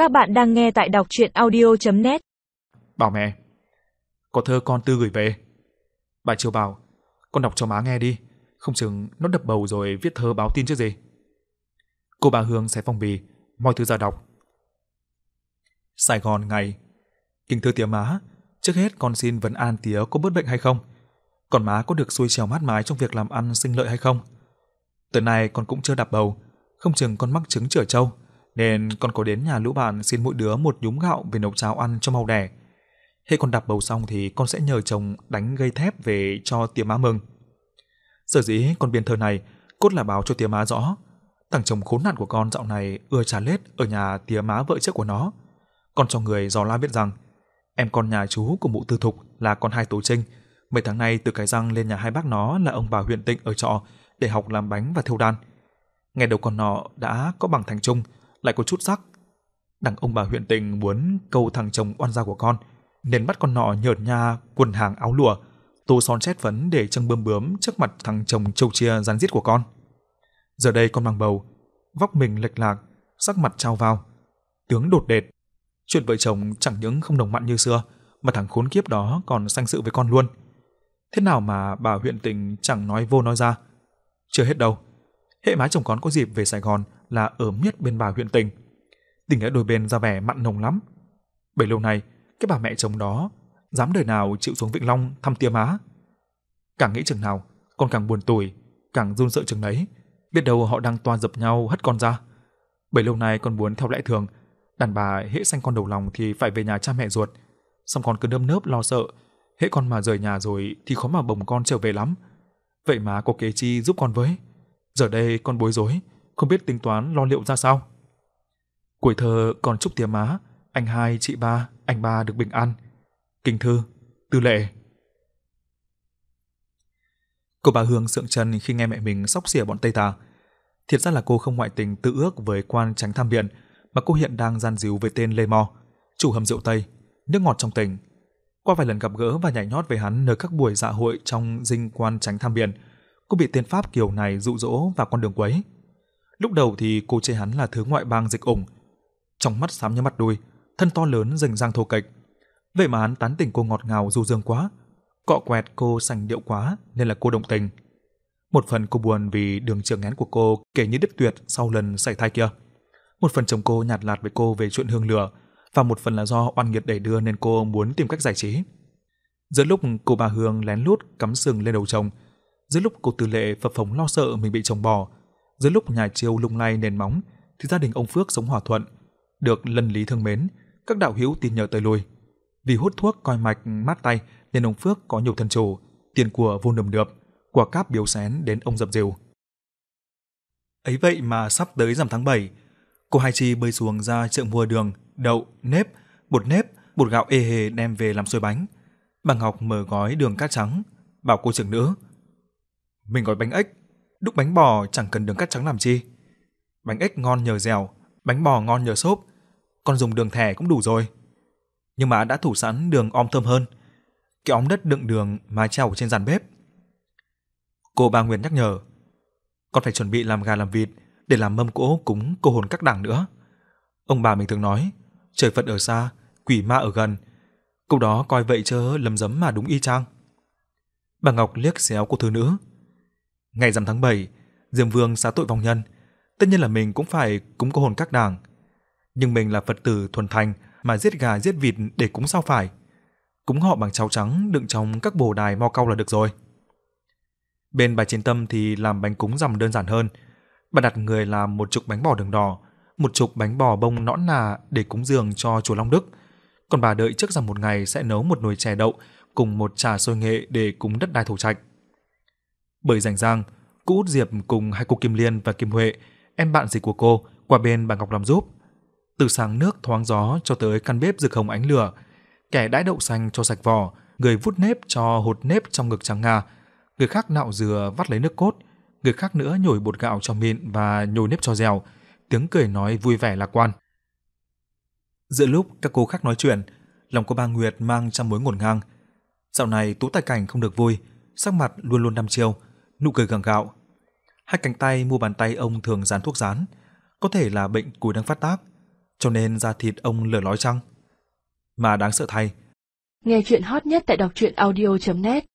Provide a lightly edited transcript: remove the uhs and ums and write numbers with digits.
Các bạn đang nghe tại đọc truyện audio.net. Bảo mẹ, có thơ con Tư gửi về. Bà Chiêu bảo, con đọc cho má nghe đi, không chừng nó đập bầu rồi viết thơ báo tin chứ gì. Cô bà Hương xé phong bì, moi thư ra đọc. Sài Gòn ngày. Kính thưa tía má, trước hết con xin vấn an tía có bớt bệnh hay không? Còn má có được xuôi trèo mát mái trong việc làm ăn sinh lợi hay không? Tuần này con cũng chưa đạp bầu, không chừng con mắc trứng chửa trâu, nên con có đến nhà lũ bạn xin mỗi đứa một nhúm gạo về nấu cháo ăn cho mau đẻ. Hễ con đạp bầu xong thì con sẽ nhờ chồng đánh gây thép về cho tía má mừng. Sở dĩ con biên thơ này cốt là báo cho tía má rõ, thằng chồng khốn nạn của con dạo này ưa trà lết ở nhà tía má vợ trước của nó. Con cho người dò la biết rằng em con nhà chú của mụ Tư Thục là con hai Tố Trinh, mấy tháng nay từ Cái Răng lên nhà hai bác nó là ông bà huyện Tịnh ở trọ để học làm bánh và thêu đan. Ngày đầu con nọ đã có bằng thành trung, lại có chút sắc. Đằng ông bà huyện Tịnh muốn câu thằng chồng oan gia của con, nên bắt con nọ nhợt nha quần hàng áo lụa, tô son chét phấn để trưng bươm bướm trước mặt thằng chồng trâu chia rắn giết của con. Giờ đây con mang bầu, vóc mình lệch lạc, sắc mặt trao vào, tướng đột đệt. Chuyện vợ chồng chẳng những không đồng mặn như xưa, mà thằng khốn kiếp đó còn sanh sự với con luôn. Thế nào mà bà huyện Tịnh chẳng nói vô nói ra. Chưa hết đâu, hễ má chồng con có dịp về Sài Gòn là ở miết bên bà huyện Tịnh. Tình nghĩa đôi bên ra vẻ mặn nồng lắm. Bấy lâu nay, cái bà mẹ chồng đó dám đời nào chịu xuống Vĩnh Long thăm tía má. Càng nghĩ chừng nào, con càng buồn tủi, càng run sợ chừng đấy. Biết đâu họ đang toa dập nhau hất con ra. Bấy lâu nay con muốn theo lẽ thường, đàn bà hễ sanh con đầu lòng thì phải về nhà cha mẹ ruột. Xong con cứ nơm nớp lo sợ, hễ con mà rời nhà rồi thì khó mà bồng con trở về lắm. Vậy mà có kế chi giúp con với. Giờ đây con bối rối, không biết tính toán lo liệu ra sao. Cuối thơ còn chúc tía má, anh hai, chị ba, anh ba được bình an. Kính thư, Tư Lệ. Cô bà Hương sượng chân khi nghe mẹ mình xóc xỉa bọn Tây Tà. Thiệt ra là cô không ngoại tình tự ước với quan Chánh Tham Biện, mà cô hiện đang gian díu với tên Lê Mo, chủ hầm rượu Tây, nước ngọt trong tỉnh. Qua vài lần gặp gỡ và nhảy nhót với hắn nơi các buổi dạ hội trong dinh quan Chánh Tham Biện, cô bị tên Pháp kiều này dụ dỗ vào con đường quấy. Lúc đầu thì cô chê hắn là thứ ngoại bang dịch ủng, trong mắt xám như mắt đuôi, thân to lớn rành rang thô kệch. Vậy mà hắn tán tỉnh cô ngọt ngào du dương quá, cọ quẹt cô sành điệu quá nên là cô động tình. Một phần cô buồn vì đường trường ngén của cô kể như đứt tuyệt sau lần sảy thai kia. Một phần chồng cô nhạt lạt với cô về chuyện hương lửa, và một phần là do oan nghiệt đẩy đưa nên cô muốn tìm cách giải trí. Giữa lúc cô bà Hương lén lút cắm sừng lên đầu chồng, giữa lúc cô Tư Lệ phập phồng lo sợ mình bị chồng bỏ, giữa lúc nhà Chiêu lung lay nền móng, thì gia đình ông Phước sống hòa thuận, được lân lý thương mến, các đạo hữu tin nhờ tới lui. Vì hút thuốc coi mạch mát tay nên ông Phước có nhiều thân chủ, tiền của vô nườm nượp, quả cáp biếu xén đến ông dập dìu. Ấy vậy mà sắp tới rằm tháng 7, cô Hai Chi bơi xuồng ra chợ mua đường, đậu, nếp, bột gạo ê hề đem về làm xôi bánh. Bà Ngọc mở gói đường cát trắng, bảo cô trưởng nữ: "Mình gói bánh ếch, đúc bánh bò chẳng cần đường cát trắng làm chi. Bánh ếch ngon nhờ dẻo, bánh bò ngon nhờ xốp, con dùng đường thẻ cũng đủ rồi. Nhưng mà đã thủ sẵn đường om thơm hơn, cái ống đất đựng đường mái treo trên giàn bếp." Cô bà Nguyệt nhắc nhở: "Con phải chuẩn bị làm gà làm vịt để làm mâm cỗ cúng cô hồn các đảng nữa. Ông bà mình thường nói, trời Phật ở xa, quỷ ma ở gần. Câu đó coi vậy chớ lầm rấm mà đúng y chang." Bà Ngọc liếc xéo cô thư nữ: "Ngày rằm tháng 7, Diêm Vương xá tội vong nhân, tất nhiên là mình cũng phải cúng cô hồn các đảng. Nhưng mình là Phật tử thuần thành mà giết gà giết vịt để cúng sao phải. Cúng họ bằng cháo trắng đựng trong các bồ đài mo cau là được rồi." Bên bà Chiến Tâm thì làm bánh cúng rằm đơn giản hơn. Bà đặt người làm một chục bánh bò đường đỏ, một chục bánh bò bông nõn nà để cúng dường cho chùa Long Đức. Còn bà đợi trước rằm một ngày sẽ nấu một nồi chè đậu cùng một trà xôi nghệ để cúng đất đai thổ trạch. Bởi rảnh rang, cô Út Diệp cùng hai cô Kim Liên và Kim Huệ, em bạn dịch của cô, qua bên bà Ngọc làm giúp. Từ sáng nước thoáng gió cho tới căn bếp rực hồng ánh lửa, kẻ đãi đậu xanh cho sạch vỏ, người vút nếp cho hột nếp trong ngực trắng ngà, người khác nạo dừa vắt lấy nước cốt, người khác nữa nhồi bột gạo cho mịn và nhồi nếp cho dẻo, tiếng cười nói vui vẻ lạc quan. Giữa lúc các cô khác nói chuyện, lòng cô bà Nguyệt mang trăm mối ngổn ngang. Dạo này Tú Tài Cảnh không được vui, sắc mặt luôn luôn đăm chiêu, nụ cười gượng gạo. Hai cánh tay mu bàn tay ông thường dán thuốc rán, có thể là bệnh cúi đang phát tác. cho nên da thịt ông lở lói chăng? Mà đáng sợ thay, Nghe chuyện hot nhất tại đọc truyện audio.net